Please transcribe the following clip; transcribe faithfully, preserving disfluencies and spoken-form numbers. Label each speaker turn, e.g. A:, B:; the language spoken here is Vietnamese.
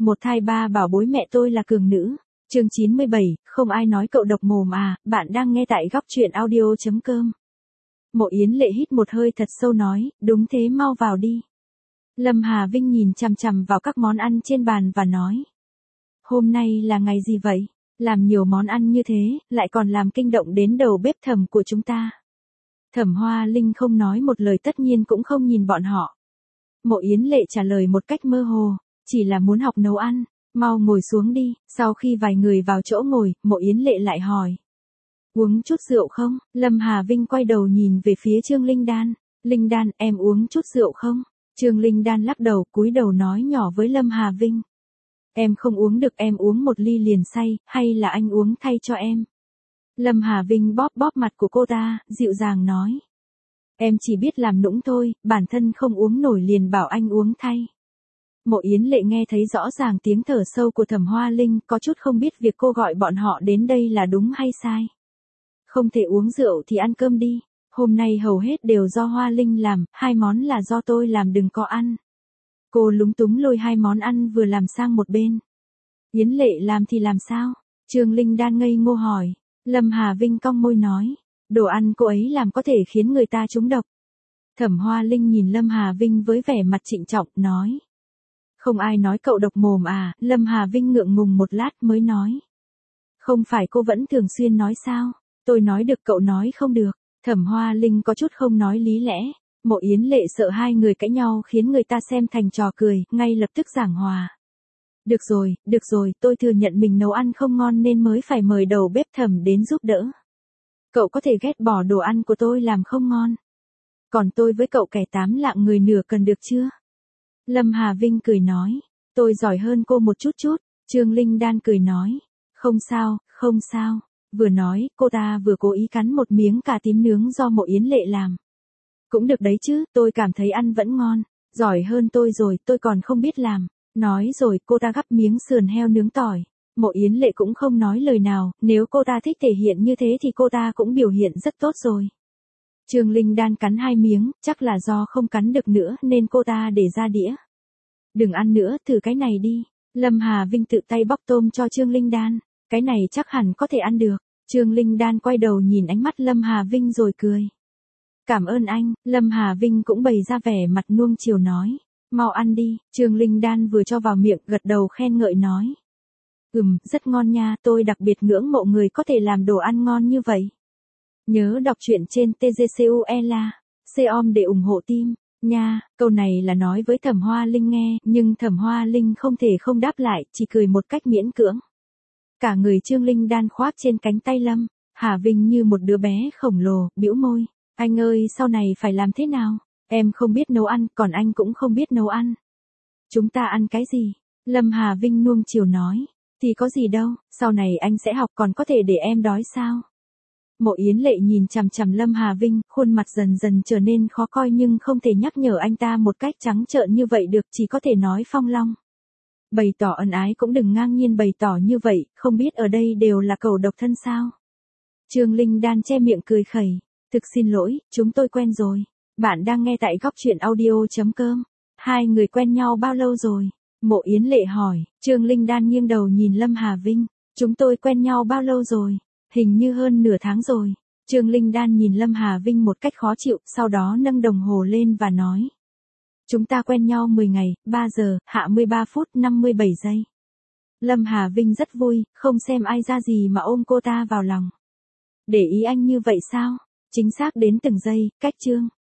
A: Một thai ba bảo bối mẹ tôi là cường nữ. Chương chín mươi bảy, không ai nói cậu độc mồm à, bạn đang nghe tại góc truyện audio.com. Mộ Yến Lệ hít một hơi thật sâu nói, đúng thế, mau vào đi. Lâm Hà Vinh nhìn chằm chằm vào các món ăn trên bàn và nói. Hôm nay là ngày gì vậy? Làm nhiều món ăn như thế, lại còn làm kinh động đến đầu bếp Thẩm của chúng ta. Thẩm Hoa Linh không nói một lời, tất nhiên cũng không nhìn bọn họ. Mộ Yến Lệ trả lời một cách mơ hồ, chỉ là muốn học nấu ăn, mau ngồi xuống đi. Sau khi vài người vào chỗ ngồi, Mộ Yến Lệ lại hỏi. Uống chút rượu không? Lâm Hà Vinh quay đầu nhìn về phía Trương Linh Đan. Linh Đan, em uống chút rượu không? Trương Linh Đan lắc đầu, cúi đầu nói nhỏ với Lâm Hà Vinh. Em không uống được, em uống một ly liền say, hay là anh uống thay cho em? Lâm Hà Vinh bóp bóp mặt của cô ta, dịu dàng nói. Em chỉ biết làm nũng thôi, bản thân không uống nổi liền bảo anh uống thay. Mộ Yến Lệ nghe thấy rõ ràng tiếng thở sâu của Thẩm Hoa Linh, có chút không biết việc cô gọi bọn họ đến đây là đúng hay sai. Không thể uống rượu thì ăn cơm đi, hôm nay hầu hết đều do Hoa Linh làm, hai món là do tôi làm, đừng có ăn. Cô lúng túng lôi hai món ăn vừa làm sang một bên. Yến Lệ làm thì làm sao? Trương Linh Đan ngây ngô hỏi. Lâm Hà Vinh cong môi nói. Đồ ăn cô ấy làm có thể khiến người ta trúng độc. Thẩm Hoa Linh nhìn Lâm Hà Vinh với vẻ mặt trịnh trọng, nói. Không ai nói cậu độc mồm à? Lâm Hà Vinh ngượng ngùng một lát mới nói. Không phải cô vẫn thường xuyên nói sao? Tôi nói được cậu nói không được. Thẩm Hoa Linh có chút không nói lý lẽ. Mộ Yến Lệ sợ hai người cãi nhau khiến người ta xem thành trò cười, ngay lập tức giảng hòa. Được rồi, được rồi, tôi thừa nhận mình nấu ăn không ngon nên mới phải mời đầu bếp Thẩm đến giúp đỡ. Cậu có thể ghét bỏ đồ ăn của tôi làm không ngon. Còn tôi với cậu kẻ tám lạng người nửa cần được chưa? Lâm Hà Vinh cười nói. Tôi giỏi hơn cô một chút chút. Trương Linh Đan cười nói. Không sao, không sao. Vừa nói, cô ta vừa cố ý cắn một miếng cà tím nướng do Mộ Yến Lệ làm. Cũng được đấy chứ, tôi cảm thấy ăn vẫn ngon. Giỏi hơn tôi rồi, tôi còn không biết làm. Nói rồi cô ta gắp miếng sườn heo nướng tỏi. Mộ Yến Lệ cũng không nói lời nào, nếu cô ta thích thể hiện như thế thì cô ta cũng biểu hiện rất tốt rồi. Trương Linh Đan cắn hai miếng, chắc là do không cắn được nữa nên cô ta để ra đĩa. Đừng ăn nữa, thử cái này đi. Lâm Hà Vinh tự tay bóc tôm cho Trương Linh Đan. Cái này chắc hẳn có thể ăn được. Trương Linh Đan quay đầu nhìn ánh mắt Lâm Hà Vinh rồi cười. Cảm ơn anh. Lâm Hà Vinh cũng bày ra vẻ mặt nuông chiều nói. Mau ăn đi. Trương Linh Đan vừa cho vào miệng gật đầu khen ngợi nói. Ừm, rất ngon nha, tôi đặc biệt ngưỡng mộ người có thể làm đồ ăn ngon như vậy. Nhớ đọc truyện trên tê giê xê u e la, com để ủng hộ team, nha. Câu này là nói với Thẩm Hoa Linh nghe, nhưng Thẩm Hoa Linh không thể không đáp lại, chỉ cười một cách miễn cưỡng. Cả người Trương Linh Đan khoác trên cánh tay Lâm Hà Vinh như một đứa bé khổng lồ, bĩu môi. Anh ơi, sau này phải làm thế nào? Em không biết nấu ăn, còn anh cũng không biết nấu ăn. Chúng ta ăn cái gì? Lâm Hà Vinh nuông chiều nói. Thì có gì đâu, sau này anh sẽ học, còn có thể để em đói sao? Mộ Yến Lệ nhìn chằm chằm Lâm Hà Vinh, khuôn mặt dần dần trở nên khó coi nhưng không thể nhắc nhở anh ta một cách trắng trợn như vậy được, chỉ có thể nói phong long. Bày tỏ ân ái cũng đừng ngang nhiên bày tỏ như vậy, không biết ở đây đều là cẩu độc thân sao? Trương Linh Đan che miệng cười khẩy. Thực xin lỗi, chúng tôi quen rồi. Bạn đang nghe tại góc truyện audio.com. Hai người quen nhau bao lâu rồi? Mộ Yến Lệ hỏi. Trương Linh Đan nghiêng đầu nhìn Lâm Hà Vinh. Chúng tôi quen nhau bao lâu rồi? Hình như hơn nửa tháng rồi. Trương Linh Đan nhìn Lâm Hà Vinh một cách khó chịu, sau đó nâng đồng hồ lên và nói. Chúng ta quen nhau mười ngày, ba giờ, hạ mười ba phút năm mươi bảy giây. Lâm Hà Vinh rất vui, không xem ai ra gì mà ôm cô ta vào lòng. Để ý anh như vậy sao? Chính xác đến từng giây, cách chương.